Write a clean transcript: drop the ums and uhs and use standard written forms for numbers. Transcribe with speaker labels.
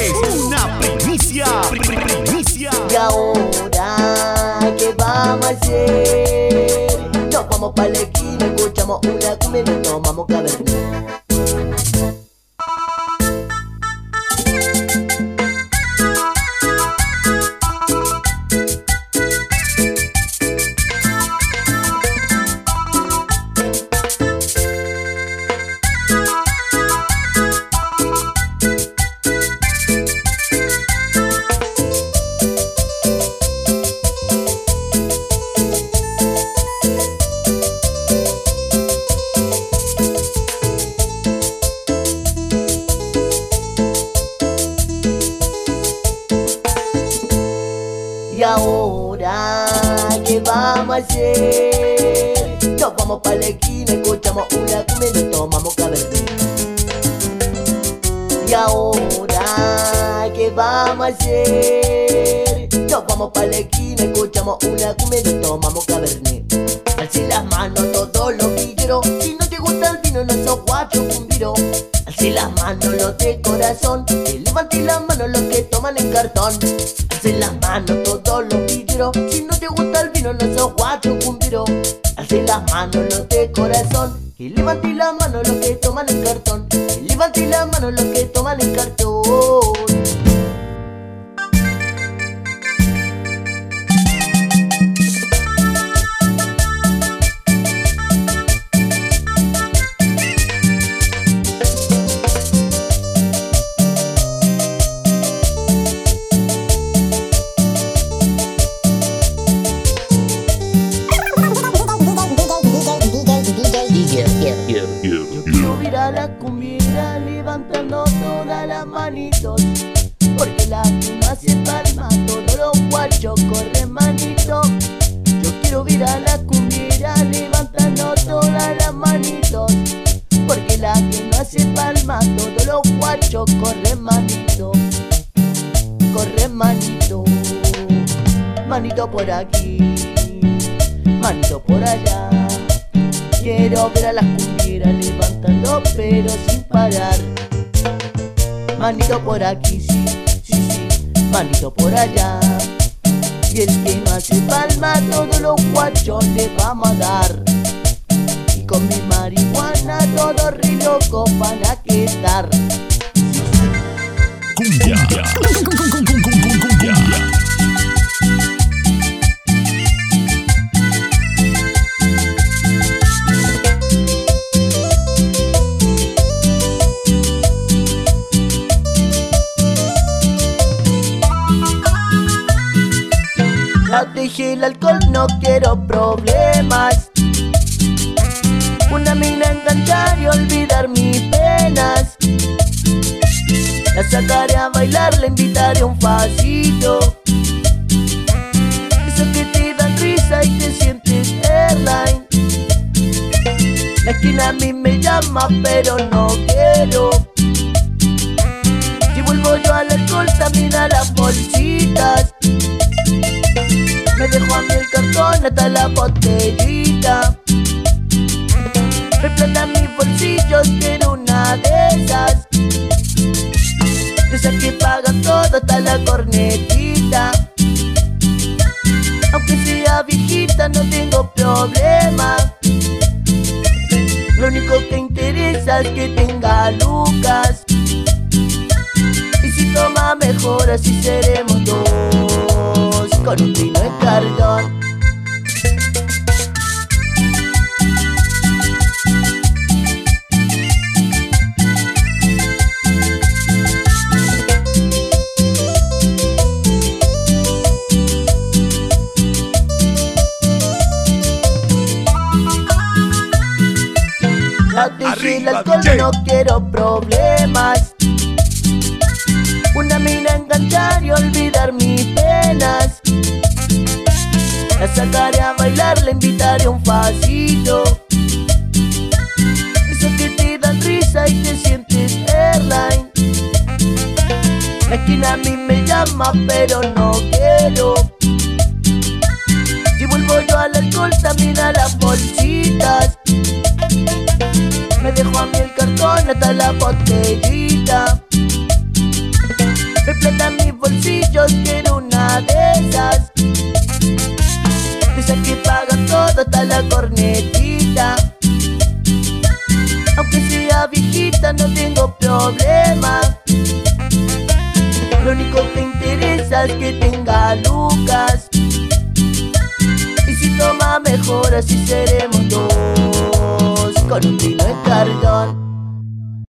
Speaker 1: es una primicia.
Speaker 2: Y ahora, ¿qué vamos a hacer? Nos vamos pa' la esquina, escuchamos una cumbia y nos tomamos cabernet. Y ahora, ¿qué vamos a hacer? Nos vamos pa' la esquina, escuchamos una cumbia y nos tomamos cabernet. Y ahora, ¿qué vamos a hacer? Nos vamos pa' la esquina, escuchamos una cumbia y nos tomamos cabernet. Alce las manos todos los villeros, si no te gusta el vino no sos guacho cumbiro. Alce las manos los de corazón, que levanten las manos los que toman en cartón. Alce las manos todos los villeros, si no te gusta el vino no sos guacho cumbiro. Alce las manos los de corazón, que levanten las manos los que toman en cartón. Que levanten las manos los que toman en cartón. Subir a la cumbiera levantando todas las manitos, porque la que no hace palma todos los guachos corren manito. Yo quiero ir a la cumbiera levantando todas las manitos, porque la que no hace palma todos los guachos corren manito. Corren manito, manito por aquí, manito por allá. Quiero ver a las cumbieras levantando pero sin parar. Manito por aquí, sí, sí, sí, manito por allá. Y el que no hace palma todos los guachos le vamos a dar. Y con mi marihuana todos re locos van a quedar.
Speaker 1: Cumbia. Cumbia.
Speaker 2: Ya dejé el alcohol, no quiero problemas. Una mina enganchar y olvidar mis penas. La sacaré a bailar, la invitaré a un pasito. Eso que te dan risa y te sientes airline. La esquina a mí me llama pero no quiero. Si vuelvo yo al alcohol también a las bolsitas. Me dejo a mí el cartón hasta la botellita. Me plata mis bolsillos, quiero una de esas. De esas que pagan todo hasta la cornetita. Aunque sea viejita no tengo problema. Lo único que interesa es que tenga lucas. Y si toma mejor así seremos dos, con un vino en cartón. Ya dejé el alcohol, no quiero problemas. Una mina enganchar y olvidar mis penas. La sacaré a bailar, la invitaré a un pasito. Eso que te dan risa y te sientes airline. La esquina a mí me llama pero no quiero. Si vuelvo yo al alcohol también a las bolsitas. Me dejo a mí el cartón hasta la botellita. yo quiero una de esas. De esas que pagan todo hasta la cornetita. Aunque sea viejita no tengo problema. Lo único que interesa es que tenga lucas. Y si toma mejor así seremos dos, con un vino en cartón.